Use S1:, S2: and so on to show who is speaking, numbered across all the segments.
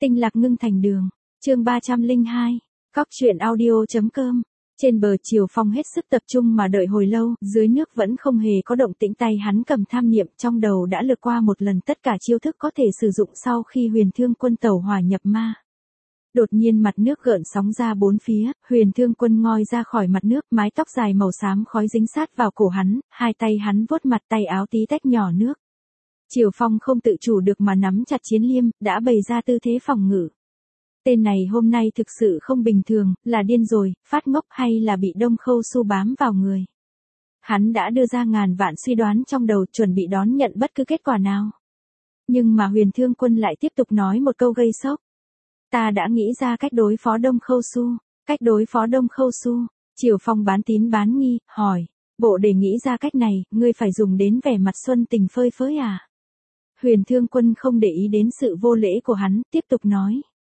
S1: Tinh lạc ngưng thành đường. Chương 302. Cóc truyện audio.com. Trên bờ Triều Phong hết sức tập trung mà đợi hồi lâu, dưới nước vẫn không hề có động tĩnh, tay hắn cầm tham niệm, trong đầu đã lược qua một lần tất cả chiêu thức có thể sử dụng sau khi Huyền Thương Quân tẩu hỏa nhập ma. Đột nhiên mặt nước gợn sóng ra bốn phía, Huyền Thương Quân ngoi ra khỏi mặt nước, mái tóc dài màu xám khói dính sát vào cổ hắn, hai tay hắn vuốt mặt, tay áo tí tách nhỏ nước. Triều Phong không tự chủ được mà nắm chặt chiến liêm, đã bày ra tư thế phòng ngự. Tên này hôm nay thực sự không bình thường, là điên rồi, phát ngốc hay là bị Đông Khâu Su bám vào người. Hắn đã đưa ra ngàn vạn suy đoán trong đầu, chuẩn bị đón nhận bất cứ kết quả nào. Nhưng mà Huyền Thương Quân lại tiếp tục nói một câu gây sốc. Ta đã nghĩ ra cách đối phó Đông Khâu Su. Cách đối phó Đông Khâu Su. Triều Phong bán tín bán nghi, hỏi. Bộ để nghĩ ra cách này, ngươi phải dùng đến vẻ mặt xuân tình phơi phới à? Huyền Thương Quân không để ý đến sự vô lễ của hắn, tiếp tục nói.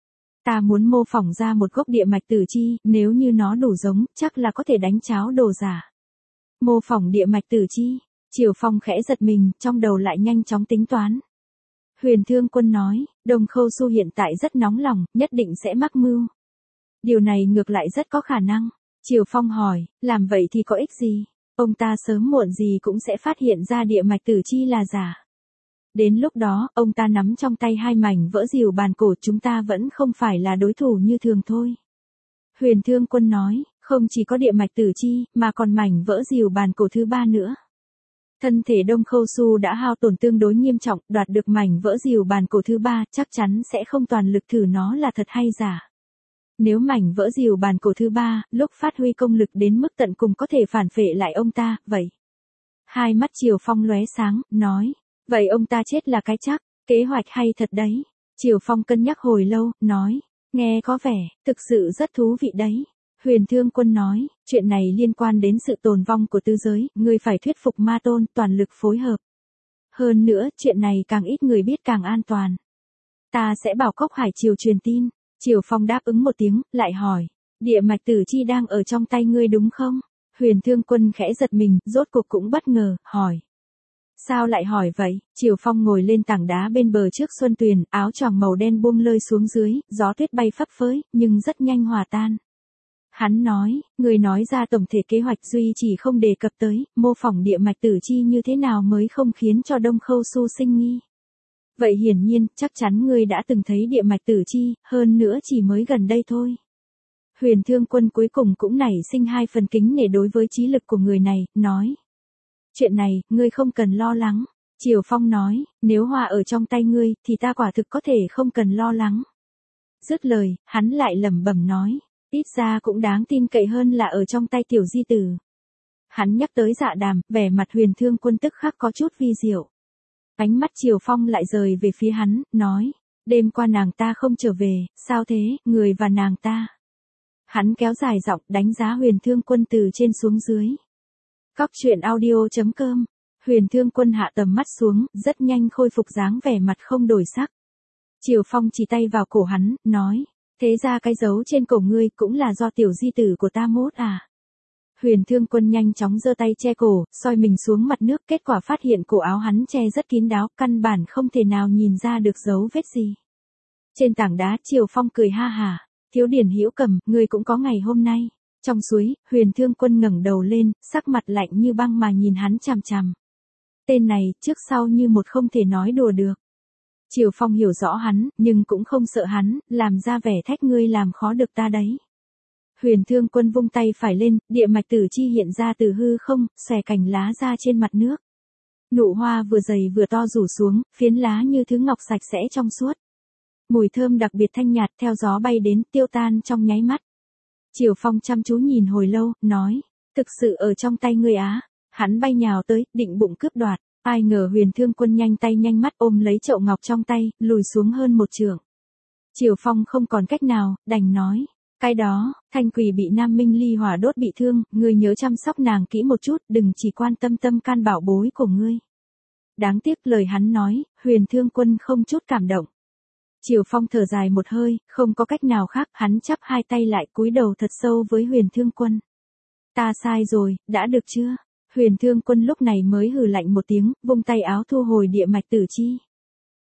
S1: Ta muốn mô phỏng ra một gốc địa mạch tử chi, nếu như nó đủ giống, chắc là có thể đánh cháo đồ giả. Mô phỏng địa mạch tử chi. Triều Phong khẽ giật mình, trong đầu lại nhanh chóng tính toán. Huyền Thương Quân nói, Đông Khâu Su hiện tại rất nóng lòng, nhất định sẽ mắc mưu. Điều này ngược lại rất có khả năng. Triều Phong hỏi, làm vậy thì có ích gì? Ông ta sớm muộn gì cũng sẽ phát hiện ra địa mạch tử chi là giả. Đến lúc đó, ông ta nắm trong tay hai mảnh vỡ rìu bàn cổ, chúng ta vẫn không phải là đối thủ như thường thôi. Huyền Thương Quân nói, không chỉ có địa mạch tử chi, mà còn mảnh vỡ rìu bàn cổ thứ ba nữa. Thân thể Đông Khâu Su đã hao tổn tương đối nghiêm trọng, đoạt được mảnh vỡ rìu bàn cổ thứ ba, chắc chắn sẽ không toàn lực thử nó là thật hay giả. Nếu mảnh vỡ rìu bàn cổ thứ ba, lúc phát huy công lực đến mức tận cùng có thể phản phệ lại ông ta, vậy. Hai mắt Triều Phong lóe sáng, nói. Vậy ông ta chết là cái chắc, kế hoạch hay thật đấy. Triều Phong cân nhắc hồi lâu, nói. Nghe có vẻ, thực sự rất thú vị đấy. Huyền Thương Quân nói, chuyện này liên quan đến sự tồn vong của tứ giới, ngươi phải thuyết phục Ma Tôn, toàn lực phối hợp. Hơn nữa, chuyện này càng ít người biết càng an toàn. Ta sẽ bảo Cốc Hải Triều truyền tin. Triều Phong đáp ứng một tiếng, lại hỏi. Địa mạch tử chi đang ở trong tay ngươi đúng không? Huyền Thương Quân khẽ giật mình, rốt cuộc cũng bất ngờ, hỏi. Sao lại hỏi vậy? Triều Phong ngồi lên tảng đá bên bờ trước Xuân Tuyền, áo choàng màu đen buông lơi xuống dưới, gió tuyết bay phấp phới, nhưng rất nhanh hòa tan. Hắn nói, người nói ra tổng thể kế hoạch duy chỉ không đề cập tới, mô phỏng địa mạch tử chi như thế nào mới không khiến cho Đông Khâu Su sinh nghi. Vậy hiển nhiên, chắc chắn ngươi đã từng thấy địa mạch tử chi, hơn nữa chỉ mới gần đây thôi. Huyền Thương Quân cuối cùng cũng nảy sinh hai phần kính nể đối với trí lực của người này, nói. Chuyện này, ngươi không cần lo lắng. Triều Phong nói, nếu hoa ở trong tay ngươi, thì ta quả thực có thể không cần lo lắng. Dứt lời, hắn lại lẩm bẩm nói, ít ra cũng đáng tin cậy hơn là ở trong tay tiểu di tử. Hắn nhắc tới Dạ Đàm, vẻ mặt Huyền Thương Quân tức khắc có chút vi diệu. Ánh mắt Triều Phong lại rời về phía hắn, nói, đêm qua nàng ta không trở về, sao thế, người và nàng ta. Hắn kéo dài giọng đánh giá Huyền Thương Quân từ trên xuống dưới. Cóc truyện audio.com. Huyền Thương Quân hạ tầm mắt xuống, rất nhanh khôi phục dáng vẻ mặt không đổi sắc. Triều Phong chỉ tay vào cổ hắn, nói, thế ra cái dấu trên cổ ngươi cũng là do tiểu di tử của ta mốt à? Huyền Thương Quân nhanh chóng giơ tay che cổ, soi mình xuống mặt nước, kết quả phát hiện cổ áo hắn che rất kín đáo, căn bản không thể nào nhìn ra được dấu vết gì. Trên tảng đá Triều Phong cười ha hả, Thiếu Điển Hữu Cầm, ngươi cũng có ngày hôm nay. Trong suối, Huyền Thương Quân ngẩng đầu lên, sắc mặt lạnh như băng mà nhìn hắn chằm chằm. Tên này, trước sau như một không thể nói đùa được. Triều Phong hiểu rõ hắn, nhưng cũng không sợ hắn, làm ra vẻ thách ngươi làm khó được ta đấy. Huyền Thương Quân vung tay phải lên, địa mạch tử chi hiện ra từ hư không, xòe cành lá ra trên mặt nước. Nụ hoa vừa dày vừa to rủ xuống, phiến lá như thứ ngọc sạch sẽ trong suốt. Mùi thơm đặc biệt thanh nhạt theo gió bay đến, tiêu tan trong nháy mắt. Triều Phong chăm chú nhìn hồi lâu, nói, thực sự ở trong tay ngươi á. Hắn bay nhào tới, định bụng cướp đoạt, ai ngờ Huyền Thương Quân nhanh tay nhanh mắt ôm lấy chậu ngọc trong tay, lùi xuống hơn một trượng. Triều Phong không còn cách nào, đành nói, cái đó, Thanh Quỳ bị Nam Minh ly hỏa đốt bị thương, ngươi nhớ chăm sóc nàng kỹ một chút, đừng chỉ quan tâm tâm can bảo bối của ngươi. Đáng tiếc lời hắn nói, Huyền Thương Quân không chút cảm động. Triều Phong thở dài một hơi, không có cách nào khác, hắn chắp hai tay lại cúi đầu thật sâu với Huyền Thương Quân. Ta sai rồi, đã được chưa? Huyền Thương Quân lúc này mới hừ lạnh một tiếng, vung tay áo thu hồi địa mạch tử chi.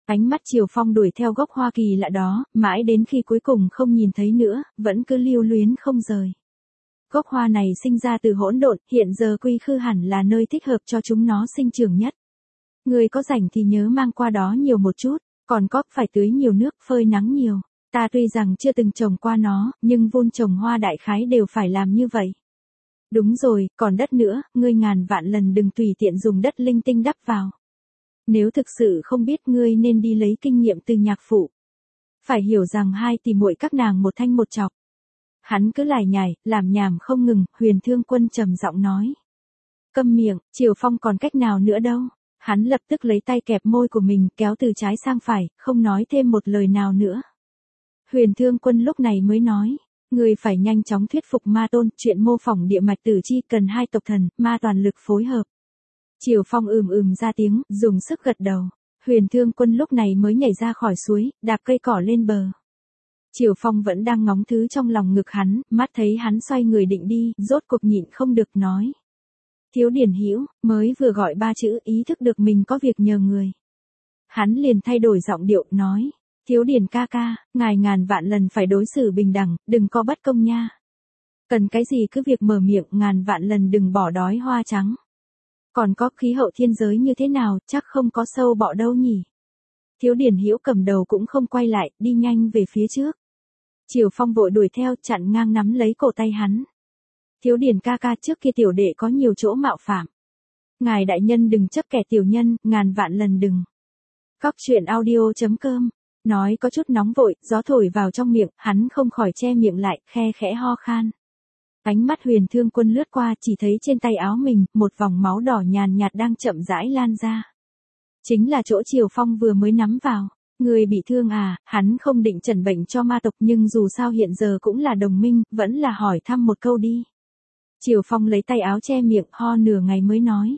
S1: Ánh mắt Triều Phong đuổi theo gốc hoa kỳ lạ đó, mãi đến khi cuối cùng không nhìn thấy nữa, vẫn cứ lưu luyến không rời. Gốc hoa này sinh ra từ hỗn độn, hiện giờ Quy Khư hẳn là nơi thích hợp cho chúng nó sinh trưởng nhất. Người có rảnh thì nhớ mang qua đó nhiều một chút, còn có phải tưới nhiều nước, phơi nắng nhiều. Ta tuy rằng chưa từng trồng qua nó, nhưng vun trồng hoa đại khái đều phải làm như vậy. Đúng rồi, còn đất nữa, ngươi ngàn vạn lần đừng tùy tiện dùng đất linh tinh đắp vào. Nếu thực sự không biết ngươi nên đi lấy kinh nghiệm từ nhạc phụ. Phải hiểu rằng hai tỷ muội các nàng một thanh một chọc. Hắn cứ lải nhải, làm nhảm không ngừng, Huyền Thương Quân trầm giọng nói. Câm miệng, Triều Phong còn cách nào nữa đâu. Hắn lập tức lấy tay kẹp môi của mình kéo từ trái sang phải, không nói thêm một lời nào nữa. Huyền Thương Quân lúc này mới nói. Người phải nhanh chóng thuyết phục Ma Tôn, chuyện mô phỏng địa mạch tử chi cần hai tộc thần, ma toàn lực phối hợp. Triều Phong ra tiếng, dùng sức gật đầu. Huyền Thương Quân lúc này mới nhảy ra khỏi suối, đạp cây cỏ lên bờ. Triều Phong vẫn đang ngóng thứ trong lòng ngực hắn, mắt thấy hắn xoay người định đi, rốt cuộc nhịn không được nói. Thiếu Điển Hữu mới vừa gọi ba chữ ý thức được mình có việc nhờ người. Hắn liền thay đổi giọng điệu, nói. Thiếu Điển ca ca, ngài ngàn vạn lần phải đối xử bình đẳng, đừng có bất công nha. Cần cái gì cứ việc mở miệng, ngàn vạn lần đừng bỏ đói hoa trắng. Còn có khí hậu thiên giới như thế nào, chắc không có sâu bọ đâu nhỉ. Thiếu Điển Hữu cầm đầu cũng không quay lại, đi nhanh về phía trước. Triều Phong vội đuổi theo, chặn ngang nắm lấy cổ tay hắn. Thiếu Điển ca ca, trước kia tiểu đệ có nhiều chỗ mạo phạm. Ngài đại nhân đừng chấp kẻ tiểu nhân, ngàn vạn lần đừng. Cóc truyện audio.com. Nói có chút nóng vội, gió thổi vào trong miệng, hắn không khỏi che miệng lại, khe khẽ ho khan. Ánh mắt Huyền Thương Quân lướt qua, chỉ thấy trên tay áo mình, một vòng máu đỏ nhàn nhạt đang chậm rãi lan ra. Chính là chỗ Triều Phong vừa mới nắm vào. Người bị thương à, hắn không định chẩn bệnh cho ma tộc nhưng dù sao hiện giờ cũng là đồng minh, vẫn là hỏi thăm một câu đi. Triều Phong lấy tay áo che miệng, ho nửa ngày mới nói.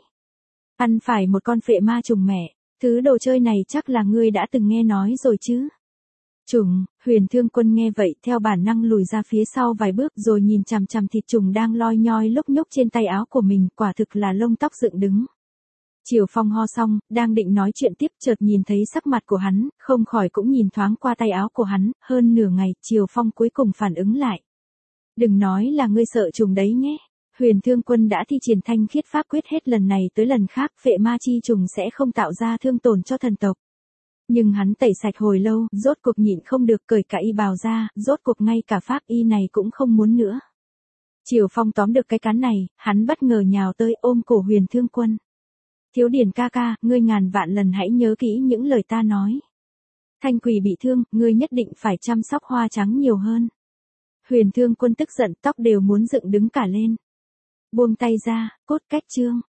S1: Ăn phải một con phệ ma trùng mẹ, thứ đồ chơi này chắc là ngươi đã từng nghe nói rồi chứ. Trùng, Huyền Thương Quân nghe vậy theo bản năng lùi ra phía sau vài bước rồi nhìn chằm chằm thịt trùng đang loi nhoi lúc nhúc trên tay áo của mình, quả thực là lông tóc dựng đứng. Triều Phong ho xong, đang định nói chuyện tiếp chợt nhìn thấy sắc mặt của hắn, không khỏi cũng nhìn thoáng qua tay áo của hắn, hơn nửa ngày, Triều Phong cuối cùng phản ứng lại. Đừng nói là ngươi sợ trùng đấy nhé. Huyền Thương Quân đã thi triển thanh khiết pháp quyết hết lần này tới lần khác, phệ ma chi trùng sẽ không tạo ra thương tổn cho thần tộc. Nhưng hắn tẩy sạch hồi lâu, rốt cuộc nhịn không được cởi cả y bào ra, rốt cuộc ngay cả pháp y này cũng không muốn nữa. Triều Phong tóm được cái cán này, hắn bất ngờ nhào tới ôm cổ Huyền Thương Quân. Thiếu Điển ca ca, ngươi ngàn vạn lần hãy nhớ kỹ những lời ta nói. Thanh Quỳ bị thương, ngươi nhất định phải chăm sóc hoa trắng nhiều hơn. Huyền Thương Quân tức giận, tóc đều muốn dựng đứng cả lên. Buông tay ra, cốt cách chương.